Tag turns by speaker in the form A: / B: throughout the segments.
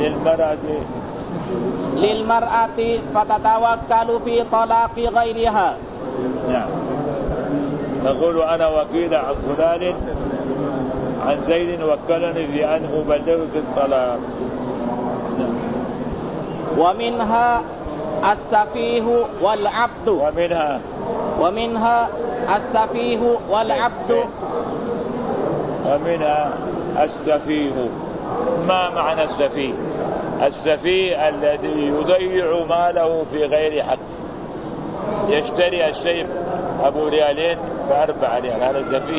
A: للمرأة فتتوكل في طلاق غيرها.
B: نعم. تقول أنا وكيل عن فلان عن زيد وكلني في أن أبلغك الطلاق. نعم.
A: ومنها السفيه والعبد. ومنها السفيه والعبد.
B: ومنها السفيه. ما معنى السفيه؟ السفيه الذي يضيع ماله في غير حق، يشتري الشيء أبو ريالين ب4 ريال، هذا السفيه.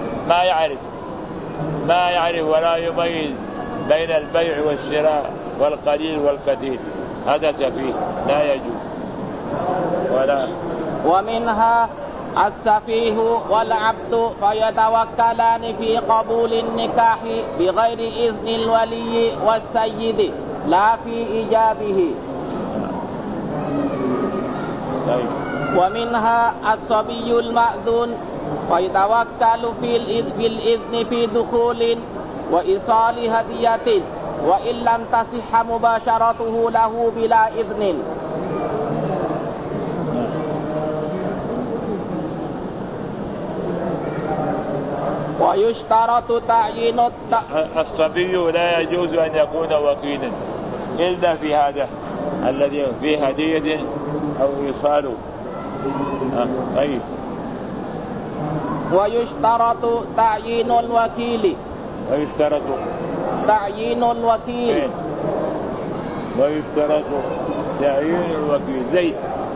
B: ما يعرف ولا يميز بين البيع والشراء والقليل والكثير، هذا سفيه لا يجوز.
A: ومنها السفيه والعبد فيتوكلان في قبول النكاح بغير إذن الولي والسيد لا في إيجابه. ومنها الصبي المأذون فيتوكل في الإذن في دخول وإيصال هدية وإن لم تصح مباشرته له بلا إذن. ويشترط تعيين
B: الصبي لا يجوز أن يكون وكيلا إلا في هذا الذي فيه هدية أو إيصال. طيب.
A: ويشترط تعيين الوكيل.
B: ويشترط تعيين الوكيل زيد،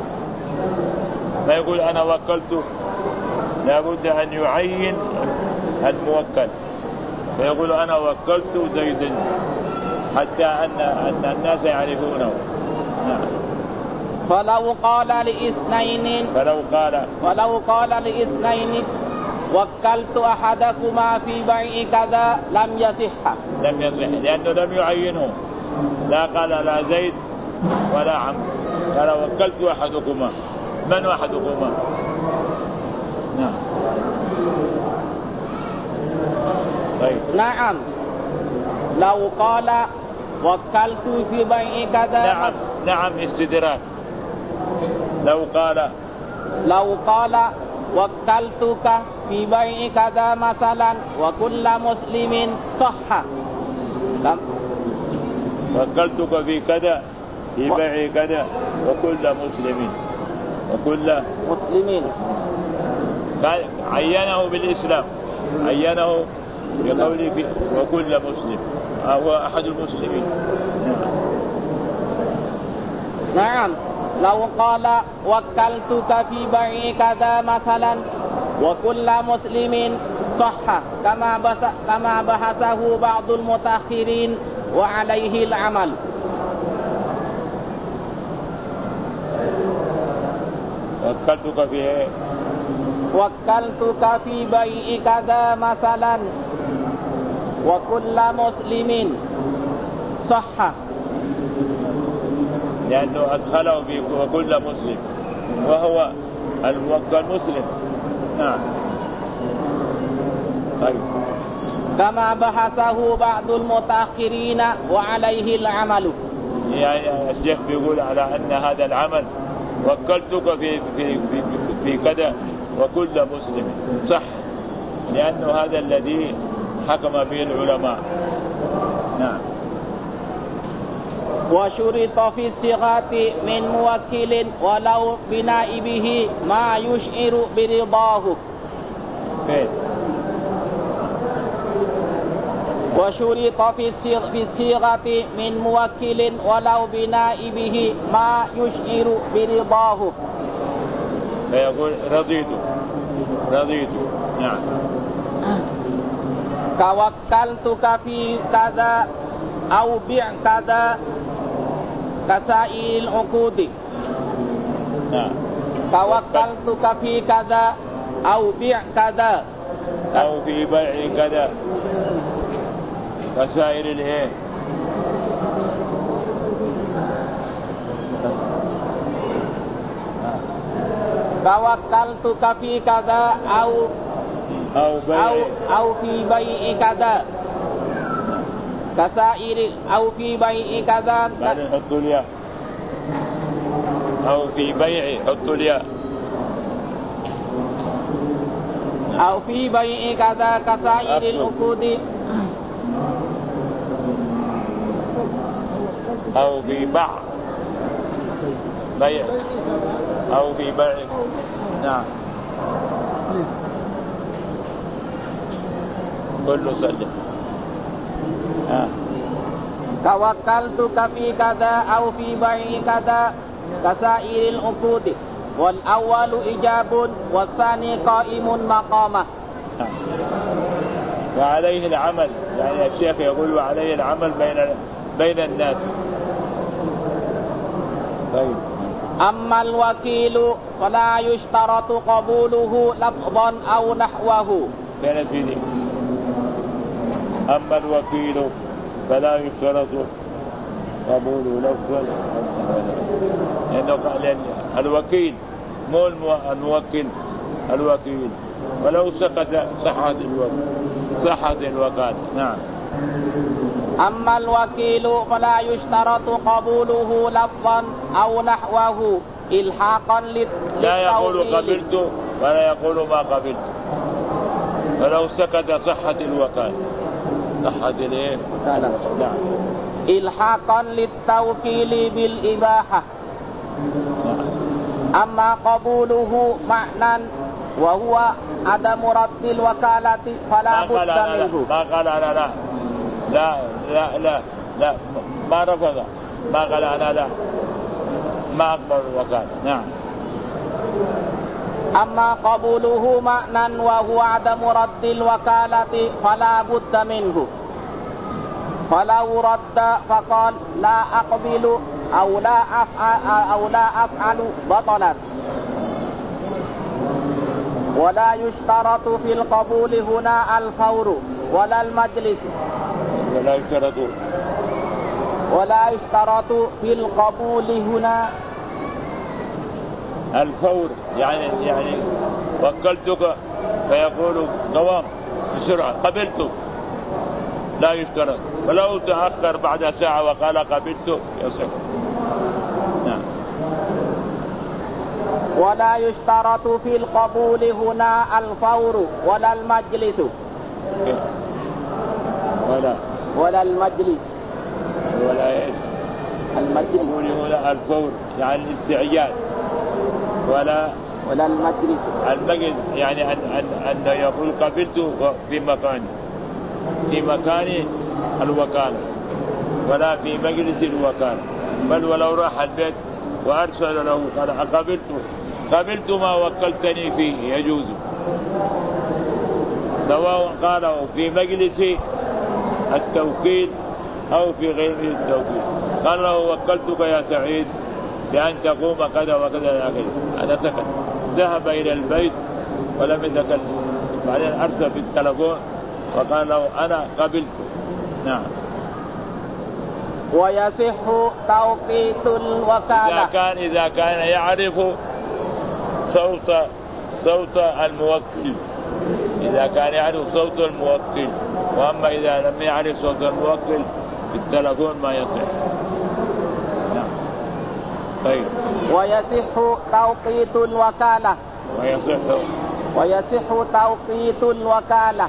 B: ما يقول أنا وكلته، لابد أن يعين الموكل، فيقول أنا وكلت زيدا حتى أن الناس يعرفونه.
A: فلو قال لإثنين وكلت أحدكما في بيع كذا لم يصح،
B: لأنه لم يعينه، لا قال لا زيد ولا عمرو، قال وكلت أحدكما. من أحدكما؟ نعم. طيب.
A: نعم. لو قال وكلت في بيع كذا.
B: نعم استدراك.
A: لو قال وكلتك في بيع كذا مثلا وكل مسلم صح.
B: وكلتك في كذا في بيع كذا وكل مسلمين عينه بالإسلام، عينه بقوله وكل مسلم، هو أحد المسلمين.
A: نعم. لو قال وكلتك في بيع كذا مثلا وكل مسلم صح كما بحثه بعض المتأخرين وعليه العمل. وكلتك في بيع كذا مثلا وكل مسلم صح،
B: لأنه أدخله في وكل مسلم وهو الموكل مسلم. نعم. طيب.
A: كما بحثه بعض المتأخرين وعليه العمل.
B: يعني الشيخ بيقول على أن هذا العمل وكلتك في كذا وكل مسلم صح، لأنه هذا الذي حكم به العلماء. نعم.
A: وشرط في الصيغة من موكل ولو بنائبه ما يشعر برضاه. وشرط في الصيغة من موكل ولو بنائبه ما يشعر برضاه.
B: فيقول رضيت. نعم.
A: كوكلتك في كذا أو بيع كذا كسائر العقود.
B: نعم.
A: توكلتك في كذا أو بيع كذا
B: أو في بيع كذا كسائر الايه.
A: توكلتك في كذا أو في بيع كذا كسائر أو في بيع كذا.
B: بعدين حطوا الياء، أو في بيع حطوا الياء.
A: أو في بيع كذا كسائر العقود.
B: أو في بيع أو في بيع. نعم كله سلم.
A: توكلتك في كذا أو في بيع كذا كسائر العقود، والأول إجاب والثاني قائم مقامه.
B: وعليه العمل، يعني الشيخ يقول وعليه العمل بين الناس. طيب.
A: أما الوكيل فلا يشترط قبوله لفظا أو نحوه.
B: يا سيدي، أما الوكيل فلا يشترط قبوله لفظا، لأنه قال الوكيل مو الموكل، الوكيل، ولو سقط صحت الوكالة. نعم.
A: أما الوكيل فلا يشترط قبوله لفظا أو نحوه إلحاقا للتوكيل.
B: لا يقول قبلت ولا يقول ما قبلت، ولو سكت صحت الوكالة، صحت الايه؟ نعم.
A: إلحاقا للتوكيل بالإباحة. أما قبوله معنى وهو عدم رد الوكالة فلا بد منه.
B: ما قال أنا لا لا لا لا لا ما رفض، ما قال أنا لا ما أقبل الوكالة. نعم.
A: أما قبوله معنى وهو عدم رد الوكالة فلا بد منه. فلو رد فقال لا أقبل أو لا أفعل بطلت. ولا يشترط في القبول هنا الفور ولا المجلس. ولا يشترط في القبول هنا
B: الفور، يعني وكلتك فيقول قوام بسرعة قبلت، لا يشترط. ولو تأخر بعد ساعة وقال قبلت يصح. نعم.
A: ولا يشترط في القبول هنا الفور ولا المجلس. ولا المجلس.
B: ولا ايش؟
A: المجلس.
B: هنا الفور يعني الاستعجال. ولا
A: المجلس.
B: المجلس يعني أن يقول قبلت في مكان الوكالة، ولا في مجلس الوكالة. بل ولو راح البيت وأرسل له قال قبلت ما وكلتني فيه يجوز، سواء قاله في مجلس التوكيل أو في غير التوكيل. قال له وكلتك يا سعيد بأن تقوم كذا وكذا، هذا سكت، ذهب إلى البيت ولم يتكلم، بعدين أرسل بالتلفون وقال له أنا قبلت. نعم.
A: ويصح توقيت الوكالة
B: إذا كان يعرف صوت الموكل، إذا كان يعرف صوت الموكل. وأما إذا لم يعرف صوت الموكل بالتلفون ما يصح. نعم. طيب.
A: ويصح توقيت الوكالة. ويصح توقيت الوكالة.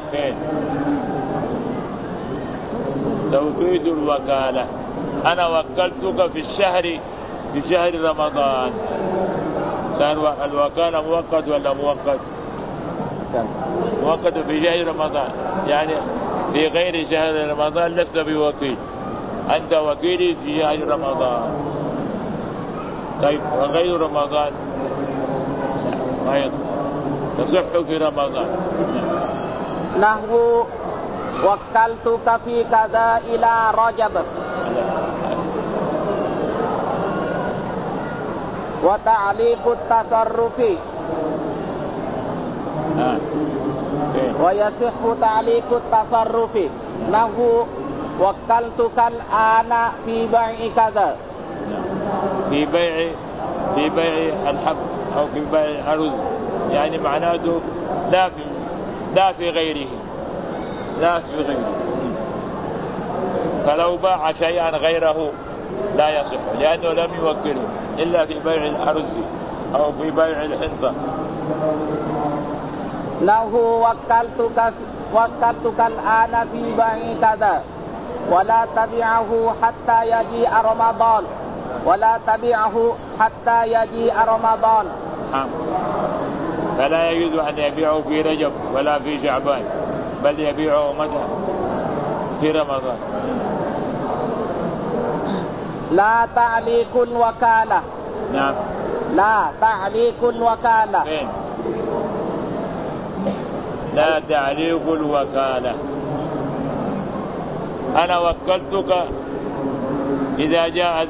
B: توقيت الوكالة، أنا وكلتك في شهر رمضان، صار الوكالة مؤقت ولا مؤقت؟ مؤقت في شهر رمضان، يعني في غير شهر رمضان لست بوكيل، أنت وكيلي في شهر رمضان. طيب وغير رمضان ما تصح في رمضان.
A: نحو وكلتك في كذا إلى رجب. وتعليق التصرف. ويصح تعليق التصرف. نحو وكلتك الآن في بيع كذا.
B: في بيع الحب أو في بيع الأرز، يعني معناته لا في غيره. فلو باع شيئا غيره لا يصح، لأنه لم يوكله إلا في بيع الأرز أو في بيع الحنطة.
A: له وكلتك الآن في بيع كذا ولا تبيعه حتى يجيء رمضان ولا تبيعه حتى يجيء رمضان.
B: فلا يجوز أن يبيعه في رجب ولا في شعبان، بل يبيعه متى؟ في رمضان.
A: لا تعليق الوكالة.
B: نعم.
A: لا تعليق الوكالة.
B: فين؟ لا تعليق الوكالة. أنا وكلتك إذا جاء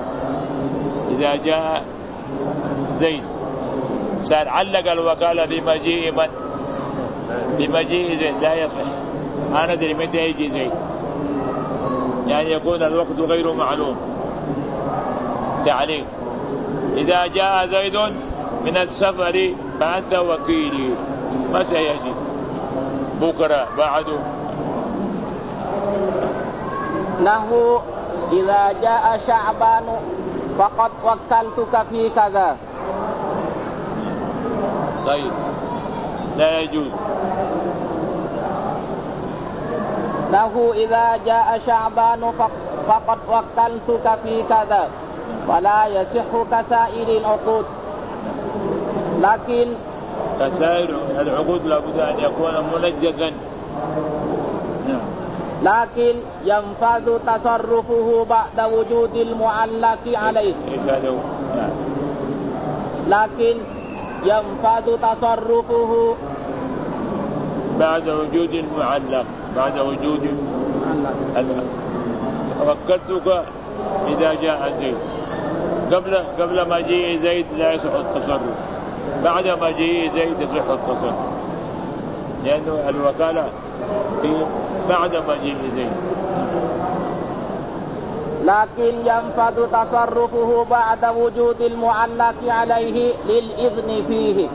B: زيد صار علق الوكالة بمجيء من؟ بمجيء زيد، لا يصح. أنا أدري متى يجي زيد، يعني يكون الوقت غير معلوم. تعليق: إذا جاء زيد من السفر فأنت وكيلي. متى يجي؟ بكرة، بعده.
A: له إذا جاء شعبان فقد وكلتك في كذا.
B: طيب، لا يجوز.
A: له إذا جاء شعبان فقد وكلتك في كذا ولا يصح كسائر العقود. لكن
B: كسائر العقود لابد أن يكون منجزا.
A: لكن ينفذ تصرفه بعد وجود المعلق عليه. لكن ينفذ تصرفه
B: بعد وجود المعلق. بعد وجود المعلق. وكلتك إذا جاء زيد. قبل مجيء زيد لا يصح التصرف، بعد مجيء زيد يصح التصرف، لأنه الوكالة بعد مجيء زيد.
A: لكن ينفذ تصرفه بعد وجود المعلق عليه للإذن فيه.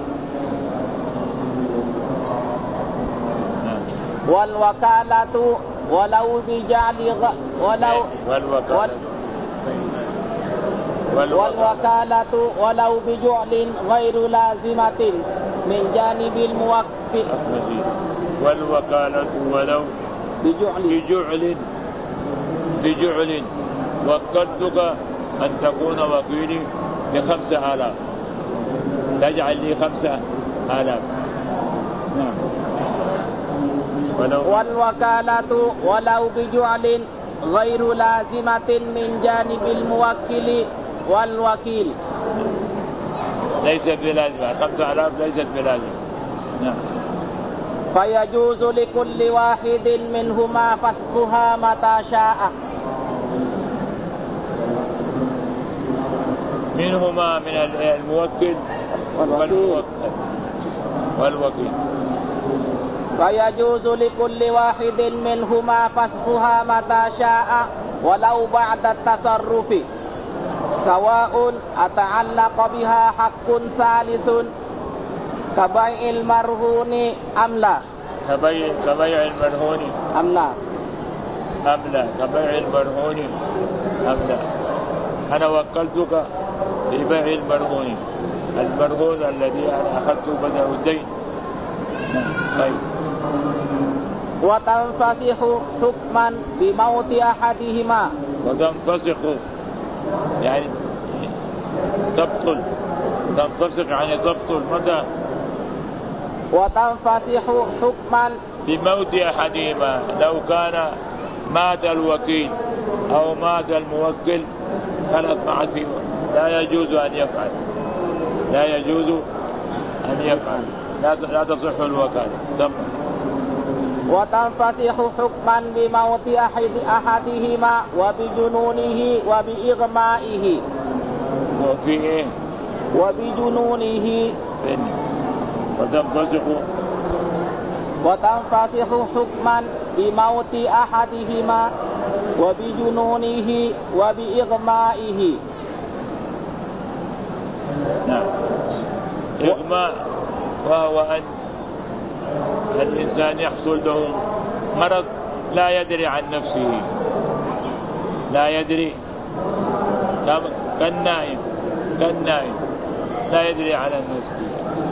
A: والوكالة ولو بجعل والوكالة ولو بجعل غير لازمة من جانب الموكل.
B: والوكالة ولو بجعل وكلتك أن تكون وكيلي ب5,000، تجعل لي 5,000. نعم.
A: والوكالة ولو بجعل غير لازمة من جانب الموكل والوكيل.
B: ليست بلازمة، 5,000 ليست بلازمة. نعم.
A: فيجوز لكل واحد منهما فسخها متى شاء.
B: منهما من الموكل والوكيل.
A: فيجوز لكل واحد منهما فسخها متى شاء ولو بعد التصرف، سواء أتعلق بها حق ثالث كبيع المرهون أم لا.
B: كبيع المرهون
A: أم لا.
B: كبيع المرهون أم لا. أنا وكلتك في بيع المرهون الذي أنا أخذته بدل الدين. طيب.
A: وتنفسخ حكما بموت أحدهما.
B: وتنفسخ يعني تبطل. تنفسخ يعني تبطل. متى؟
A: وتنفسخ حكما
B: بموت أحدهما. لو كان مات الوكيل أو مات الموكل خلص ما عاد فيه، لا يجوز أن يفعل. لا تصح الوكالة.
A: وتنفسخ حكما بموت أحدهما وبجنونه وبإغمائه.
B: وفي إيه؟
A: وبجنونه. وتنفسخ حكما بموت أحدهما وبجنونه وبإغمائه.
B: نعم. إغماء وهو أن الإنسان يحصل له مرض لا يدري عن نفسه، لا يدري كالنائم لا يدري على النفس.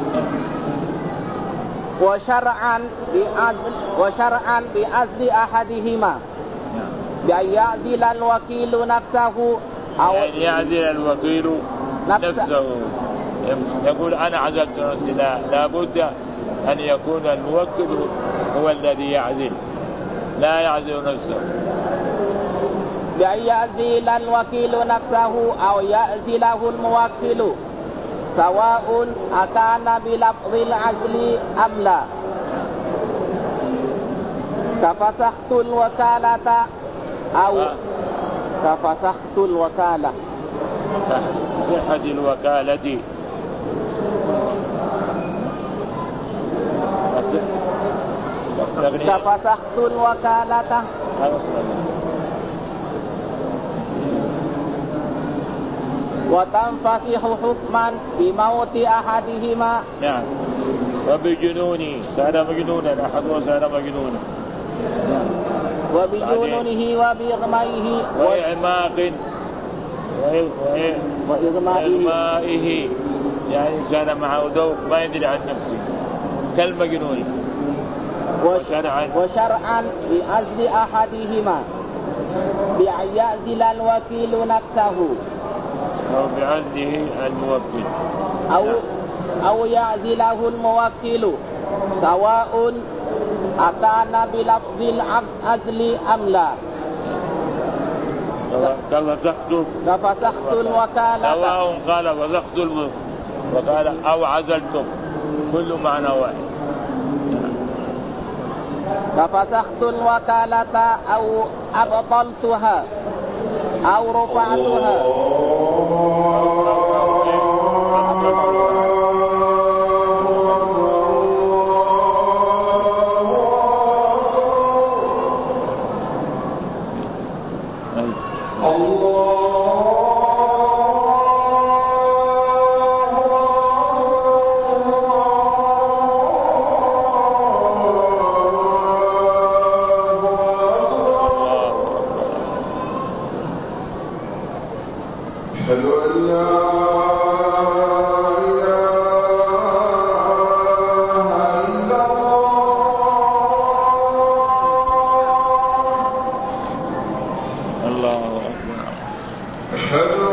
A: وشرعا بأزل أحدهما بأن يعزل الوكيل نفسه أو
B: يعني يعزل الوكيل نفسه. يقول أنا عزلت نفسي، لا بد أن يكون الموكل هو الذي يعزل، لا يعزل نفسه.
A: بأن يعزل الوكيل نفسه أو يعزله الموكل سواء أكان بلفظ العزل أم لا. كفسخت الوكالة أو كفسخت الوكالة
B: صحة الوكالة
A: كفسخت الوكالة وتنفسخ حكما بموت أحدهما.
B: نعم. وبجنونه صار مجنونا، أحد صار مجنونا،
A: وبجنونه وبإغمائه
B: وإغمائه يعني كان معه ذوق ما يدري عن نفسه كالمجنون.
A: وشرعا بأزل أحدهما بأن يعزل الوكيل نفسه
B: أو بعزله الموكل
A: أو يعزله الموكل سواء أكان بلفظ العزل أم لا. كفسخت الوكالة
B: سواء قال وسخت وقال أو عزلتم، كل معنى واحد.
A: كفسخت الوكالة أو أبطلتها أو رفعتها.
B: الله أكبر.